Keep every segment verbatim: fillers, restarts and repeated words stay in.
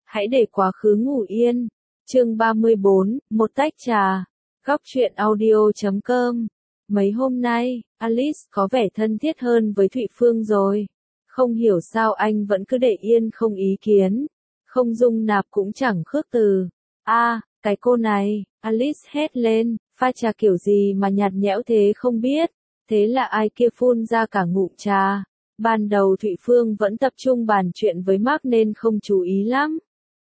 Hãy để quá khứ ngủ yên. Chương ba mươi bốn, một tách trà. Góc truyện audio chấm com. Mấy hôm nay, Alice có vẻ thân thiết hơn với Thụy Phương rồi. Không hiểu sao anh vẫn cứ để yên không ý kiến. Không dung nạp cũng chẳng khước từ. A, à, cái cô này, Alice hét lên, pha trà kiểu gì mà nhạt nhẽo thế không biết. Thế là ai kia phun ra cả ngụm trà. Ban đầu Thụy Phương vẫn tập trung bàn chuyện với Mark nên không chú ý lắm.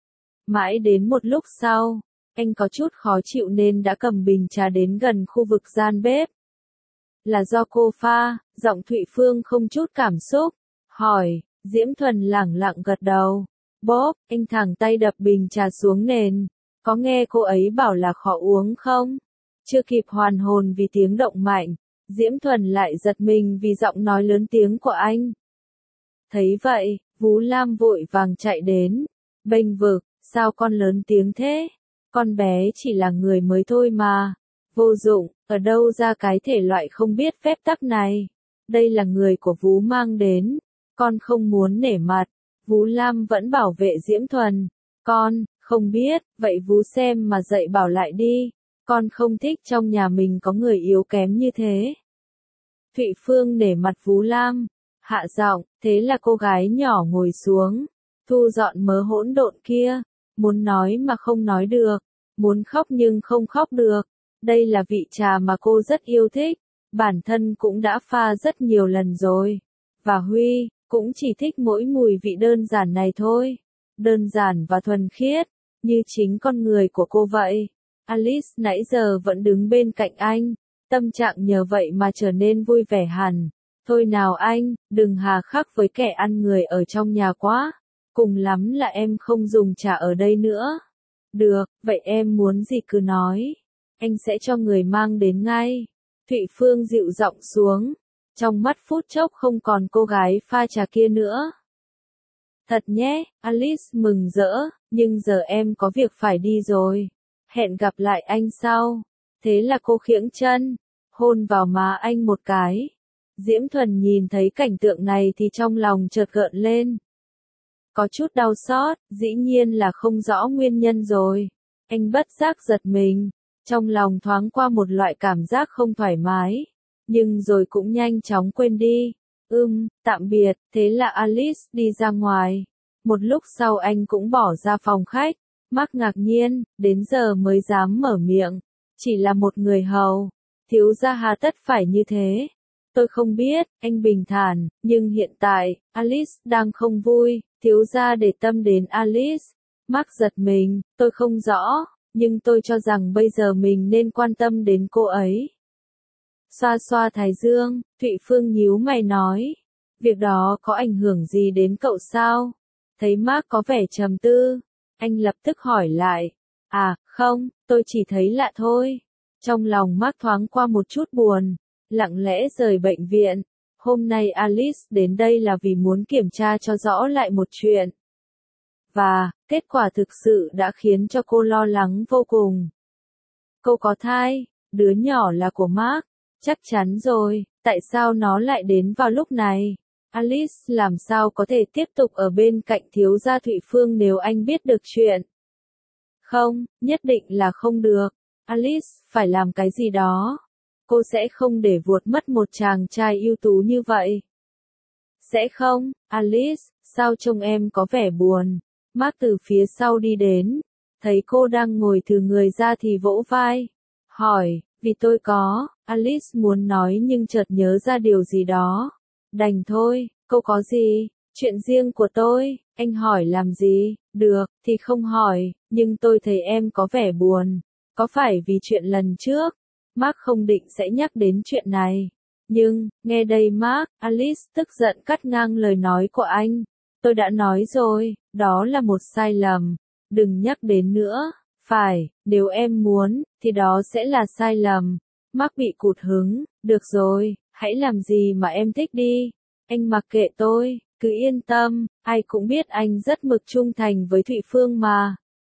Mãi đến một lúc sau, anh có chút khó chịu nên đã cầm bình trà đến gần khu vực gian bếp. Là do cô pha, giọng Thụy Phương không chút cảm xúc, hỏi, Diễm Thuần lẳng lặng gật đầu. Bốp, anh thẳng tay đập bình trà xuống nền. Có nghe cô ấy bảo là khó uống không? Chưa kịp hoàn hồn vì tiếng động mạnh, Diễm Thuần lại giật mình vì giọng nói lớn tiếng của anh. Thấy vậy, Vú Lam vội vàng chạy đến, bênh vực, sao con lớn tiếng thế? Con bé chỉ là người mới thôi mà. Vô dụng, ở đâu ra cái thể loại không biết phép tắc này? Đây là người của Vú mang đến. Con không muốn nể mặt. Vú Lam vẫn bảo vệ Diễm Thuần. Con, không biết, vậy Vú xem mà dạy bảo lại đi. Con không thích trong nhà mình có người yếu kém như thế. Thụy Phương nể mặt Vú Lam, hạ giọng, thế là cô gái nhỏ ngồi xuống, thu dọn mớ hỗn độn kia, muốn nói mà không nói được, muốn khóc nhưng không khóc được. Đây là vị trà mà cô rất yêu thích, bản thân cũng đã pha rất nhiều lần rồi. Và Huy, cũng chỉ thích mỗi mùi vị đơn giản này thôi. Đơn giản và thuần khiết, như chính con người của cô vậy. Alice nãy giờ vẫn đứng bên cạnh anh, tâm trạng nhờ vậy mà trở nên vui vẻ hẳn. Thôi nào anh, đừng hà khắc với kẻ ăn người ở trong nhà quá. Cùng lắm là em không dùng trà ở đây nữa. Được, vậy em muốn gì cứ nói. Anh sẽ cho người mang đến ngay. Thụy Phương dịu giọng xuống. Trong mắt phút chốc không còn cô gái pha trà kia nữa. Thật nhé, Alice mừng rỡ, nhưng giờ em có việc phải đi rồi. Hẹn gặp lại anh sau. Thế là cô khiễng chân, hôn vào má anh một cái. Diễm Thuần nhìn thấy cảnh tượng này thì trong lòng chợt gợn lên. Có chút đau xót, dĩ nhiên là không rõ nguyên nhân rồi. Anh bất giác giật mình, trong lòng thoáng qua một loại cảm giác không thoải mái, nhưng rồi cũng nhanh chóng quên đi. Ừm, tạm biệt, thế là Alice đi ra ngoài. Một lúc sau anh cũng bỏ ra phòng khách. Mark ngạc nhiên, đến giờ mới dám mở miệng. Chỉ là một người hầu, thiếu gia hà tất phải như thế. Tôi không biết, anh bình thản, nhưng hiện tại, Alice đang không vui, thiếu gia để tâm đến Alice. Mark giật mình, tôi không rõ, nhưng tôi cho rằng bây giờ mình nên quan tâm đến cô ấy. Xoa xoa thái dương, Thụy Phương nhíu mày nói, việc đó có ảnh hưởng gì đến cậu sao? Thấy Mark có vẻ trầm tư, anh lập tức hỏi lại, à, không, tôi chỉ thấy lạ thôi. Trong lòng Mark thoáng qua một chút buồn, lặng lẽ rời bệnh viện. Hôm nay Alice đến đây là vì muốn kiểm tra cho rõ lại một chuyện. Và, kết quả thực sự đã khiến cho cô lo lắng vô cùng. Cô có thai, đứa nhỏ là của Mark, chắc chắn rồi, tại sao nó lại đến vào lúc này? Alice làm sao có thể tiếp tục ở bên cạnh thiếu gia Thụy Phương nếu anh biết được chuyện? Không, nhất định là không được. Alice phải làm cái gì đó. Cô sẽ không để vuột mất một chàng trai ưu tú như vậy. Sẽ không, Alice, sao trông em có vẻ buồn? Mark từ phía sau đi đến, thấy cô đang ngồi thừ người ra thì vỗ vai. Hỏi, vì tôi có, Alice muốn nói nhưng chợt nhớ ra điều gì đó. Đành thôi, cô có gì? Chuyện riêng của tôi, anh hỏi làm gì? Được, thì không hỏi, nhưng tôi thấy em có vẻ buồn. Có phải vì chuyện lần trước? Mark không định sẽ nhắc đến chuyện này. Nhưng, nghe đây Mark, Alice tức giận cắt ngang lời nói của anh. Tôi đã nói rồi, đó là một sai lầm. Đừng nhắc đến nữa. Phải, nếu em muốn, thì đó sẽ là sai lầm. Mark bị cụt hứng. Được rồi, hãy làm gì mà em thích đi. Anh mặc kệ tôi, cứ yên tâm, ai cũng biết anh rất mực trung thành với Thụy Phương mà.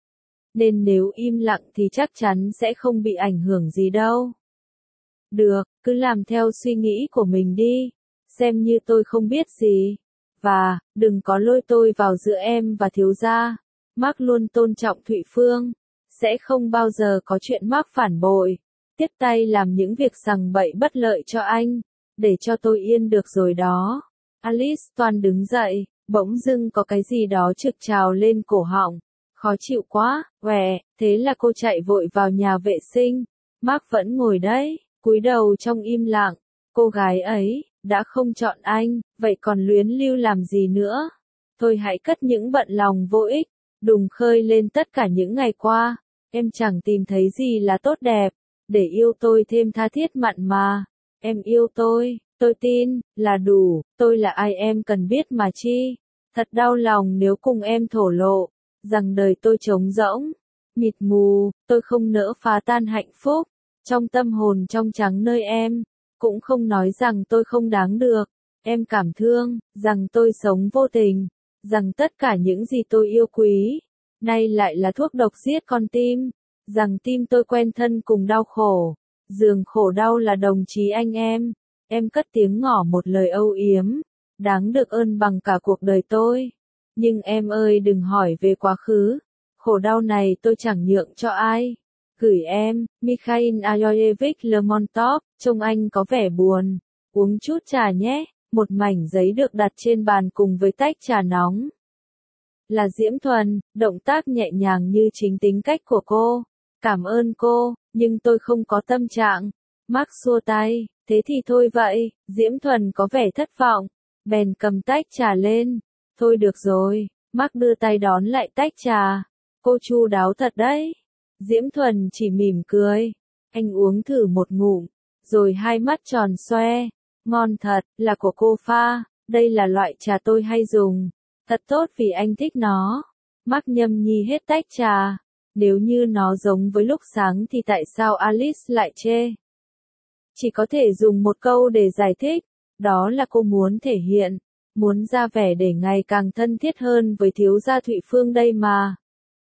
Nên nếu im lặng thì chắc chắn sẽ không bị ảnh hưởng gì đâu. Được, cứ làm theo suy nghĩ của mình đi, xem như tôi không biết gì. Và, đừng có lôi tôi vào giữa em và thiếu gia. Mark luôn tôn trọng Thụy Phương. Sẽ không bao giờ có chuyện Mark phản bội. Tiếp tay làm những việc sằng bậy bất lợi cho anh. Để cho tôi yên được rồi đó. Alice toan đứng dậy. Bỗng dưng có cái gì đó trực trào lên cổ họng. Khó chịu quá, què, thế là cô chạy vội vào nhà vệ sinh. Mark vẫn ngồi đấy, cúi đầu trong im lặng. Cô gái ấy, đã không chọn anh, vậy còn luyến lưu làm gì nữa? Thôi hãy cất những bận lòng vô ích, đùng khơi lên tất cả những ngày qua. Em chẳng tìm thấy gì là tốt đẹp, để yêu tôi thêm tha thiết mặn mà. Em yêu tôi, tôi tin, là đủ, tôi là ai em cần biết mà chi. Thật đau lòng nếu cùng em thổ lộ, rằng đời tôi trống rỗng, mịt mù, tôi không nỡ phá tan hạnh phúc, trong tâm hồn trong trắng nơi em, cũng không nói rằng tôi không đáng được, em cảm thương, rằng tôi sống vô tình, rằng tất cả những gì tôi yêu quý, nay lại là thuốc độc giết con tim, rằng tim tôi quen thân cùng đau khổ, giường khổ đau là đồng chí anh em, em cất tiếng ngỏ một lời âu yếm, đáng được ơn bằng cả cuộc đời tôi. Nhưng em ơi đừng hỏi về quá khứ, khổ đau này tôi chẳng nhượng cho ai. Gửi em, Mikhail Aloyevich Lermontov, trông anh có vẻ buồn. Uống chút trà nhé, một mảnh giấy được đặt trên bàn cùng với tách trà nóng. Là Diễm Thuần, động tác nhẹ nhàng như chính tính cách của cô. Cảm ơn cô, nhưng tôi không có tâm trạng. Mark xua tay, thế thì thôi vậy, Diễm Thuần có vẻ thất vọng. Bèn cầm tách trà lên. Thôi được rồi, Mark đưa tay đón lại tách trà. Cô chu đáo thật đấy. Diễm Thuần chỉ mỉm cười. Anh uống thử một ngụm, rồi hai mắt tròn xoe. Ngon thật, là của cô pha, đây là loại trà tôi hay dùng. Thật tốt vì anh thích nó. Mark nhâm nhi hết tách trà. Nếu như nó giống với lúc sáng thì tại sao Alice lại chê? Chỉ có thể dùng một câu để giải thích, đó là cô muốn thể hiện, muốn ra vẻ để ngày càng thân thiết hơn với thiếu gia Thụy Phương đây mà.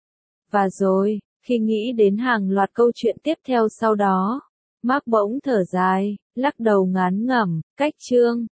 Và rồi, khi nghĩ đến hàng loạt câu chuyện tiếp theo sau đó, Mark bỗng thở dài, lắc đầu ngán ngẩm, cách chương.